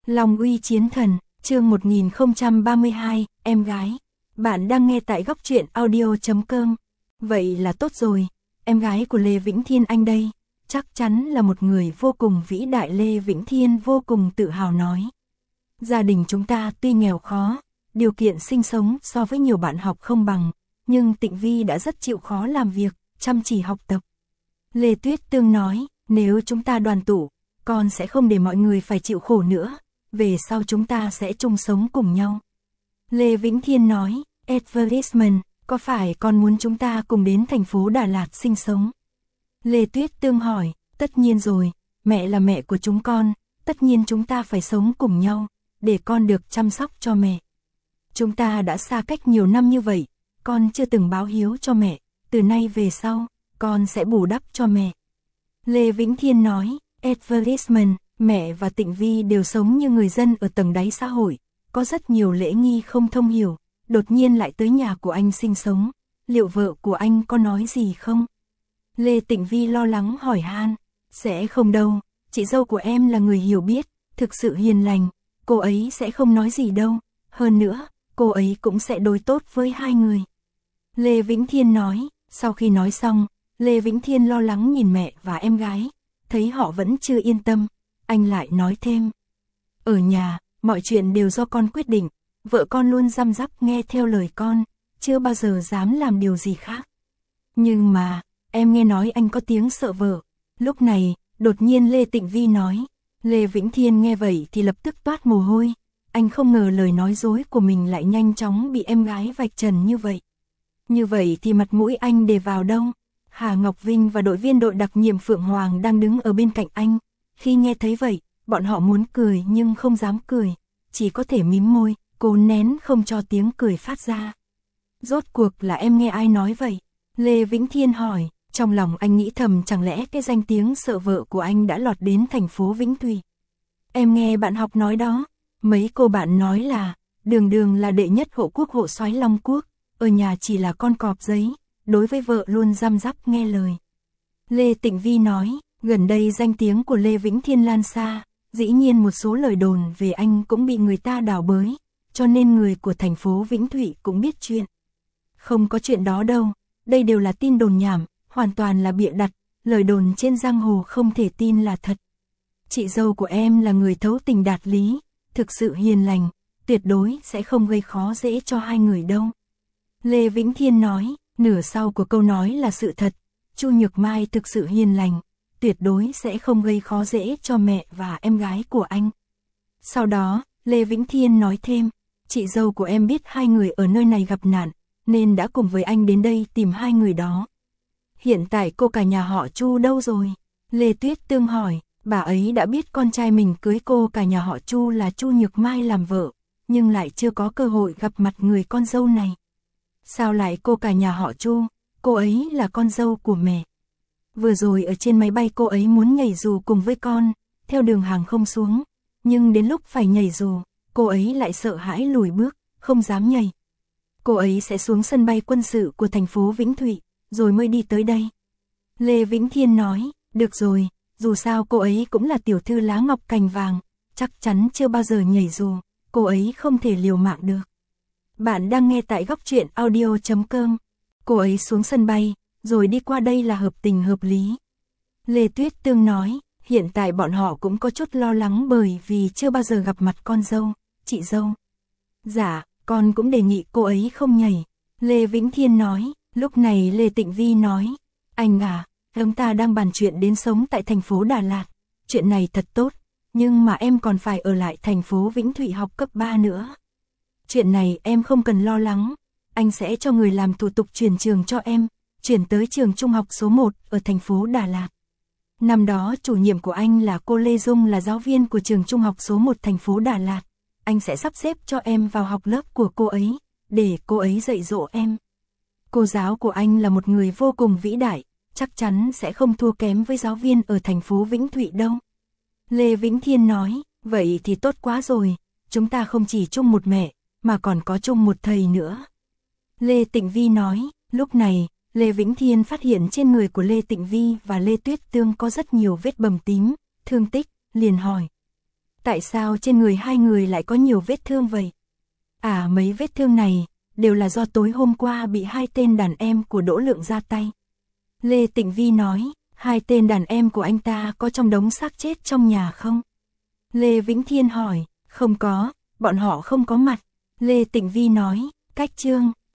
Long uy chiến thần, chương 1032, em gái. Bạn đang nghe tại góc truyện audio.com. Vậy là tốt rồi, em gái của Lê Vĩnh Thiên anh đây, chắc chắn là một người vô cùng vĩ đại. Lê Vĩnh Thiên vô cùng tự hào nói. Gia đình chúng ta tuy nghèo khó, điều kiện sinh sống so với nhiều bạn học không bằng, nhưng Tịnh Vi đã rất chịu khó làm việc, chăm chỉ học tập. Lê Tuyết Tương nói, nếu chúng ta đoàn tụ, con sẽ không để mọi người phải chịu khổ nữa, về sau chúng ta sẽ chung sống cùng nhau. Lê Vĩnh Thiên nói, advertisement, có phải con muốn chúng ta cùng đến thành phố Đà Lạt sinh sống? Lê Tuyết Tương hỏi, tất nhiên rồi, mẹ là mẹ của chúng con, tất nhiên chúng ta phải sống cùng nhau, để con được chăm sóc cho mẹ. Chúng ta đã xa cách nhiều năm như vậy, con chưa từng báo hiếu cho mẹ, từ nay về sau, con sẽ bù đắp cho mẹ. Lê Vĩnh Thiên nói, advertisement, mẹ và Tịnh Vi đều sống như người dân ở tầng đáy xã hội, có rất nhiều lễ nghi không thông hiểu, đột nhiên lại tới nhà của anh sinh sống, liệu vợ của anh có nói gì không? Lê Tịnh Vi lo lắng hỏi han, sẽ không đâu, chị dâu của em là người hiểu biết, thực sự hiền lành, cô ấy sẽ không nói gì đâu, hơn nữa, cô ấy cũng sẽ đối tốt với hai người. Lê Vĩnh Thiên nói, sau khi nói xong, Lê Vĩnh Thiên lo lắng nhìn mẹ và em gái, thấy họ vẫn chưa yên tâm, anh lại nói thêm. Ở nhà, mọi chuyện đều do con quyết định, vợ con luôn răm rắp nghe theo lời con, chưa bao giờ dám làm điều gì khác. Nhưng mà, em nghe nói anh có tiếng sợ vợ. Lúc này, đột nhiên Lê Tịnh Vi nói. Lê Vĩnh Thiên nghe vậy thì lập tức toát mồ hôi. Anh không ngờ lời nói dối của mình lại nhanh chóng bị em gái vạch trần như vậy. Như vậy thì mặt mũi anh để vào đâu? Hà Ngọc Vinh và đội viên đội đặc nhiệm Phượng Hoàng đang đứng ở bên cạnh anh. Khi nghe thấy vậy, bọn họ muốn cười nhưng không dám cười, chỉ có thể mím môi, cố nén không cho tiếng cười phát ra. Rốt cuộc là em nghe ai nói vậy? Lê Vĩnh Thiên hỏi, trong lòng anh nghĩ thầm chẳng lẽ cái danh tiếng sợ vợ của anh đã lọt đến thành phố Vĩnh Thủy. Em nghe bạn học nói đó, mấy cô bạn nói là, Đường Đường là đệ nhất hộ quốc hộ soái Long Quốc, ở nhà chỉ là con cọp giấy, đối với vợ luôn răm rắp nghe lời. Lê Tịnh Vi nói, gần đây danh tiếng của Lê Vĩnh Thiên lan xa, dĩ nhiên một số lời đồn về anh cũng bị người ta đào bới, cho nên người của thành phố Vĩnh Thủy cũng biết chuyện. Không có chuyện đó đâu, đây đều là tin đồn nhảm, hoàn toàn là bịa đặt, lời đồn trên giang hồ không thể tin là thật. Chị dâu của em là người thấu tình đạt lý, thực sự hiền lành, tuyệt đối sẽ không gây khó dễ cho hai người đâu. Lê Vĩnh Thiên nói, nửa sau của câu nói là sự thật, Chu Nhược Mai thực sự hiền lành, tuyệt đối sẽ không gây khó dễ cho mẹ và em gái của anh. Sau đó, Lê Vĩnh Thiên nói thêm, chị dâu của em biết hai người ở nơi này gặp nạn, nên đã cùng với anh đến đây tìm hai người đó. Hiện tại cô cả nhà họ Chu đâu rồi? Lê Tuyết Tương hỏi, bà ấy đã biết con trai mình cưới cô cả nhà họ Chu là Chu Nhược Mai làm vợ, nhưng lại chưa có cơ hội gặp mặt người con dâu này. Sao lại cô cả nhà họ Chu? Cô ấy là con dâu của mẹ. Vừa rồi ở trên máy bay cô ấy muốn nhảy dù cùng với con, theo đường hàng không xuống, nhưng đến lúc phải nhảy dù, cô ấy lại sợ hãi lùi bước, không dám nhảy. Cô ấy sẽ xuống sân bay quân sự của thành phố Vĩnh Thủy, rồi mới đi tới đây. Lê Vĩnh Thiên nói, được rồi, dù sao cô ấy cũng là tiểu thư lá ngọc cành vàng, chắc chắn chưa bao giờ nhảy dù, cô ấy không thể liều mạng được. Bạn đang nghe tại góc truyện audio.com. Cô ấy xuống sân bay, rồi đi qua đây là hợp tình hợp lý. Lê Tuyết Tương nói, hiện tại bọn họ cũng có chút lo lắng bởi vì chưa bao giờ gặp mặt con dâu, chị dâu. Dạ, con cũng đề nghị cô ấy không nhảy. Lê Vĩnh Thiên nói, lúc này Lê Tịnh Vi nói, anh à, chúng ta đang bàn chuyện đến sống tại thành phố Đà Lạt. Chuyện này thật tốt, nhưng mà em còn phải ở lại thành phố Vĩnh Thủy học cấp 3 nữa. Chuyện này em không cần lo lắng, anh sẽ cho người làm thủ tục chuyển trường cho em, chuyển tới trường trung học số 1 ở thành phố Đà Lạt. Năm đó chủ nhiệm của anh là cô Lê Dung là giáo viên của trường trung học số 1 thành phố Đà Lạt. Anh sẽ sắp xếp cho em vào học lớp của cô ấy, để cô ấy dạy dỗ em. Cô giáo của anh là một người vô cùng vĩ đại, chắc chắn sẽ không thua kém với giáo viên ở thành phố Vĩnh Thủy đâu. Lê Vĩnh Thiên nói, vậy thì tốt quá rồi, chúng ta không chỉ chung một mẹ, mà còn có chung một thầy nữa. Lê Tịnh Vi nói, lúc này, Lê Vĩnh Thiên phát hiện trên người của Lê Tịnh Vi và Lê Tuyết Tương có rất nhiều vết bầm tím, thương tích, liền hỏi. Tại sao trên người hai người lại có nhiều vết thương vậy? À, mấy vết thương này đều là do tối hôm qua bị hai tên đàn em của Đỗ Lượng ra tay. Lê Tịnh Vi nói, hai tên đàn em của anh ta có trong đống xác chết trong nhà không? Lê Vĩnh Thiên hỏi, không có, bọn họ không có mặt. Lê Tịnh Vi nói, cách Trương